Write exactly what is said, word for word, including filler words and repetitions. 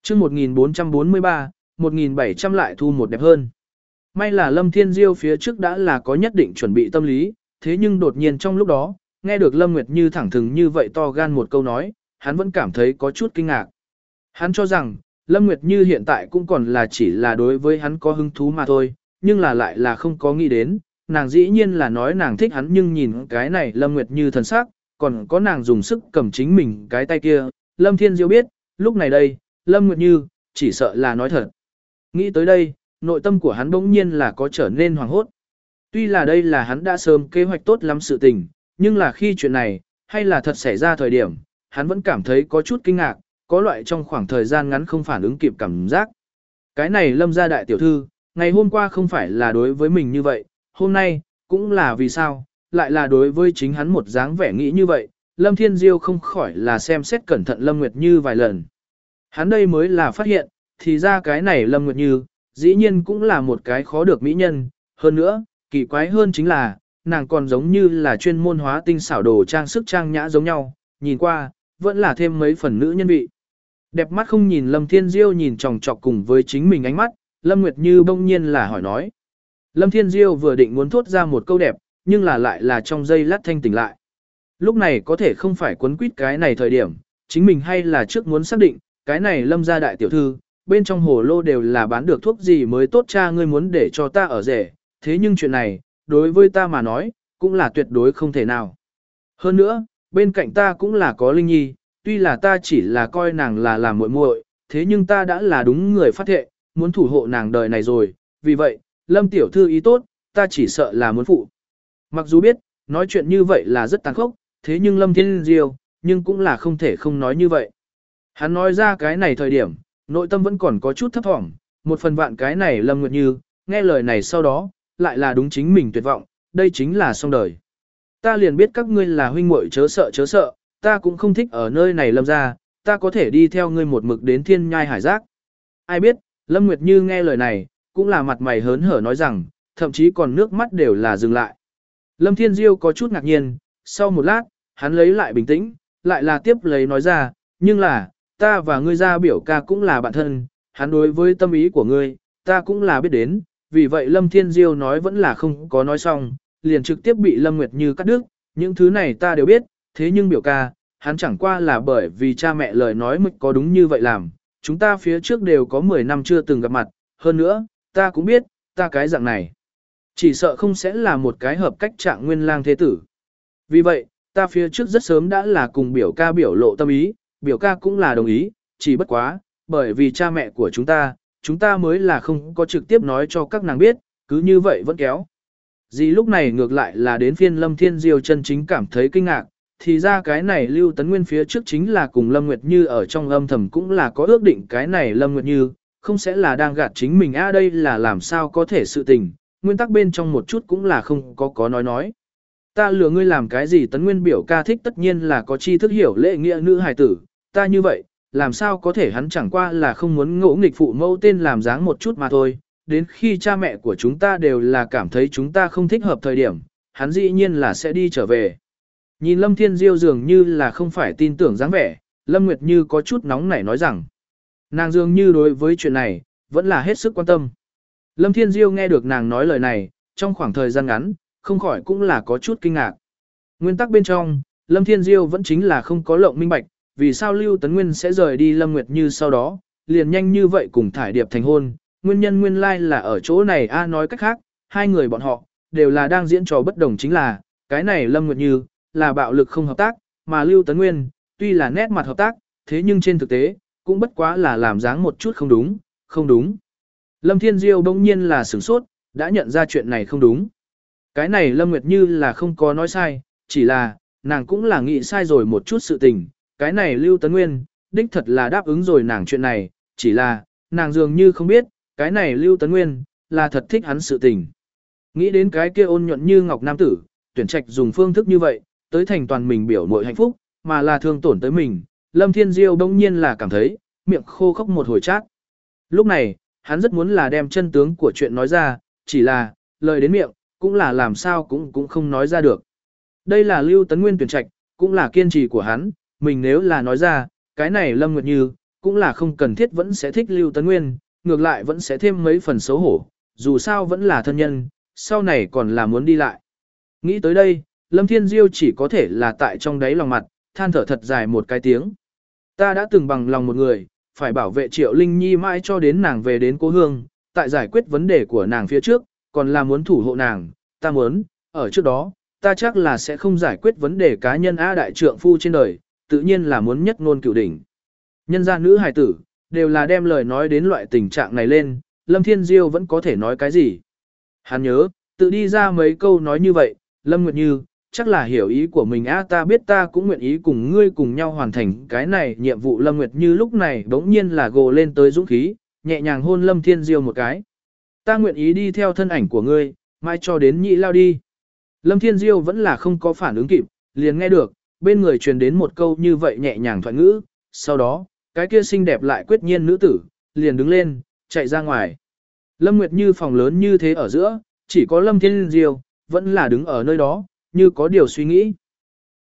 chương một nghìn bốn trăm bốn mươi ba, một nghìn bảy trăm lại thu một đẹp hơn. May là Lâm Thiên Diêu phía trước đã là có nhất định chuẩn bị tâm lý, thế nhưng đột nhiên trong lúc đó, nghe được Lâm Nguyệt Như thẳng thừng như vậy to gan một câu nói, hắn vẫn cảm thấy có chút kinh ngạc. Hắn cho rằng, Lâm Nguyệt Như hiện tại cũng còn là chỉ là đối với hắn có hứng thú mà thôi, nhưng là lại là không có nghĩ đến, nàng dĩ nhiên là nói nàng thích hắn nhưng nhìn cái này Lâm Nguyệt Như thần sắc, còn có nàng dùng sức cầm chính mình cái tay kia, Lâm Thiên Diêu biết, lúc này đây, Lâm Nguyệt Như, chỉ sợ là nói thật. Nghĩ tới đây, nội tâm của hắn bỗng nhiên là có trở nên hoảng hốt. Tuy là đây là hắn đã sớm kế hoạch tốt lắm sự tình, nhưng là khi chuyện này, hay là thật xảy ra thời điểm, hắn vẫn cảm thấy có chút kinh ngạc, có loại trong khoảng thời gian ngắn không phản ứng kịp cảm giác. Cái này Lâm gia đại tiểu thư, ngày hôm qua không phải là đối với mình như vậy, hôm nay, cũng là vì sao, lại là đối với chính hắn một dáng vẻ nghĩ như vậy, Lâm Thiên Diêu không khỏi là xem xét cẩn thận Lâm Nguyệt Như vài lần. Hắn đây mới là phát hiện, thì ra cái này Lâm Nguyệt Như, dĩ nhiên cũng là một cái khó được mỹ nhân, hơn nữa, kỳ quái hơn chính là, nàng còn giống như là chuyên môn hóa tinh xảo đồ trang sức trang nhã giống nhau, nhìn qua, vẫn là thêm mấy phần nữ nhân vị. Đẹp mắt không nhìn Lâm Thiên Diêu nhìn chòng chọc cùng với chính mình ánh mắt, Lâm Nguyệt Như bỗng nhiên là hỏi nói. Lâm Thiên Diêu vừa định muốn thốt ra một câu đẹp, nhưng là lại là trong giây lát thanh tỉnh lại. Lúc này có thể không phải quấn quýt cái này thời điểm, chính mình hay là trước muốn xác định, cái này Lâm gia đại tiểu thư, bên trong hồ lô đều là bán được thuốc gì mới tốt cha ngươi muốn để cho ta ở rể, thế nhưng chuyện này, đối với ta mà nói, cũng là tuyệt đối không thể nào. Hơn nữa, bên cạnh ta cũng là có Linh Nhi, tuy là ta chỉ là coi nàng là làm muội muội, thế nhưng ta đã là đúng người phát thệ, muốn thủ hộ nàng đời này rồi, vì vậy, Lâm tiểu thư ý tốt, ta chỉ sợ là muốn phụ. Mặc dù biết, nói chuyện như vậy là rất tàn khốc, thế nhưng Lâm Thiên Diêu, nhưng cũng là không thể không nói như vậy. Hắn nói ra cái này thời điểm, nội tâm vẫn còn có chút thấp thỏm, một phần vạn cái này Lâm Nguyệt Như, nghe lời này sau đó, lại là đúng chính mình tuyệt vọng, đây chính là xong đời. Ta liền biết các ngươi là huynh muội chớ sợ chớ sợ, ta cũng không thích ở nơi này Lâm ra, ta có thể đi theo ngươi một mực đến thiên nhai hải giác. Ai biết, Lâm Nguyệt Như nghe lời này, cũng là mặt mày hớn hở nói rằng, thậm chí còn nước mắt đều là dừng lại. Lâm Thiên Diêu có chút ngạc nhiên, sau một lát, hắn lấy lại bình tĩnh, lại là tiếp lấy nói ra, nhưng là, ta và ngươi gia biểu ca cũng là bạn thân, hắn đối với tâm ý của ngươi, ta cũng là biết đến, vì vậy Lâm Thiên Diêu nói vẫn là không có nói xong, liền trực tiếp bị Lâm Nguyệt Như cắt đứt, những thứ này ta đều biết, thế nhưng biểu ca, hắn chẳng qua là bởi vì cha mẹ lời nói mực có đúng như vậy làm, chúng ta phía trước đều có mười năm chưa từng gặp mặt, hơn nữa, ta cũng biết, ta cái dạng này, chỉ sợ không sẽ là một cái hợp cách trạng nguyên lang thế tử. Vì vậy, ta phía trước rất sớm đã là cùng biểu ca biểu lộ tâm ý, biểu ca cũng là đồng ý, chỉ bất quá, bởi vì cha mẹ của chúng ta, chúng ta mới là không có trực tiếp nói cho các nàng biết, cứ như vậy vẫn kéo. Dì lúc này ngược lại là đến phiên Lâm Thiên Diêu chân chính cảm thấy kinh ngạc, thì ra cái này Lưu Tấn Nguyên phía trước chính là cùng Lâm Nguyệt Như ở trong âm thầm cũng là có ước định cái này Lâm Nguyệt Như, không sẽ là đang gạt chính mình a đây là làm sao có thể sự tình, nguyên tắc bên trong một chút cũng là không có có nói nói. Ta lừa ngươi làm cái gì Tấn Nguyên biểu ca thích tất nhiên là có chi thức hiểu lễ nghĩa nữ hài tử, ta như vậy, làm sao có thể hắn chẳng qua là không muốn ngỗ nghịch phụ mẫu tên làm dáng một chút mà thôi, đến khi cha mẹ của chúng ta đều là cảm thấy chúng ta không thích hợp thời điểm, hắn dĩ nhiên là sẽ đi trở về. Nhìn Lâm Thiên Diêu dường như là không phải tin tưởng dáng vẻ, Lâm Nguyệt Như có chút nóng nảy nói rằng, nàng dường như đối với chuyện này, vẫn là hết sức quan tâm. Lâm Thiên Diêu nghe được nàng nói lời này, trong khoảng thời gian ngắn, không khỏi cũng là có chút kinh ngạc. Nguyên tắc bên trong, Lâm Thiên Diêu vẫn chính là không có lộng minh bạch, vì sao Lưu Tấn Nguyên sẽ rời đi Lâm Nguyệt Như sau đó, liền nhanh như vậy cùng Thải Điệp thành hôn, nguyên nhân nguyên lai là ở chỗ này a nói cách khác, hai người bọn họ, đều là đang diễn trò bất đồng chính là, cái này Lâm Nguyệt Như, là bạo lực không hợp tác, mà Lưu Tấn Nguyên, tuy là nét mặt hợp tác, thế nhưng trên thực tế, cũng bất quá là làm dáng một chút không đúng, không đúng. Lâm Thiên Diêu bỗng nhiên là sửng sốt, đã nhận ra chuyện này không đúng. Cái này Lâm Nguyệt Như là không có nói sai, chỉ là, nàng cũng là nghĩ sai rồi một chút sự tình, cái này Lưu Tấn Nguyên, đích thật là đáp ứng rồi nàng chuyện này, chỉ là, nàng dường như không biết, cái này Lưu Tấn Nguyên, là thật thích hắn sự tình. Nghĩ đến cái kia ôn nhuận như ngọc nam tử, tuyển trạch dùng phương thức như vậy, tới thành toàn mình biểu mội hạnh phúc, mà là thương tổn tới mình, Lâm Thiên Diêu đông nhiên là cảm thấy, miệng khô khốc một hồi chát. Lúc này, hắn rất muốn là đem chân tướng của chuyện nói ra, chỉ là, lời đến miệng, cũng là làm sao cũng cũng không nói ra được. Đây là Lưu Tấn Nguyên tuyển trạch, cũng là kiên trì của hắn, mình nếu là nói ra, cái này Lâm Nguyệt Như, cũng là không cần thiết vẫn sẽ thích Lưu Tấn Nguyên, ngược lại vẫn sẽ thêm mấy phần xấu hổ, dù sao vẫn là thân nhân, sau này còn là muốn đi lại. Nghĩ tới đây, Lâm Thiên Diêu chỉ có thể là tại trong đáy lòng mặt, than thở thật dài một cái tiếng. Ta đã từng bằng lòng một người, phải bảo vệ Triệu Linh Nhi mãi cho đến nàng về đến cố hương, tại giải quyết vấn đề của nàng phía trước, còn là muốn thủ hộ nàng, ta muốn, ở trước đó, ta chắc là sẽ không giải quyết vấn đề cá nhân A đại trượng phu trên đời, tự nhiên là muốn nhất ngôn cửu đỉnh. Nhân gia nữ hài tử, đều là đem lời nói đến loại tình trạng này lên, Lâm Thiên Diêu vẫn có thể nói cái gì. Hắn nhớ, tự đi ra mấy câu nói như vậy, Lâm Nguyệt Như, chắc là hiểu ý của mình á, ta biết ta cũng nguyện ý cùng ngươi cùng nhau hoàn thành cái này nhiệm vụ. Lâm Nguyệt Như lúc này bỗng nhiên là gồ lên tới dũng khí, nhẹ nhàng hôn Lâm Thiên Diêu một cái. Ta nguyện ý đi theo thân ảnh của ngươi, mai cho đến nhị lao đi. Lâm Thiên Diêu vẫn là không có phản ứng kịp, liền nghe được, bên người truyền đến một câu như vậy nhẹ nhàng thoại ngữ, sau đó, cái kia xinh đẹp lại quyết nhiên nữ tử, liền đứng lên, chạy ra ngoài. Lâm Nguyệt Như phòng lớn như thế ở giữa, chỉ có Lâm Thiên Diêu, vẫn là đứng ở nơi đó, như có điều suy nghĩ.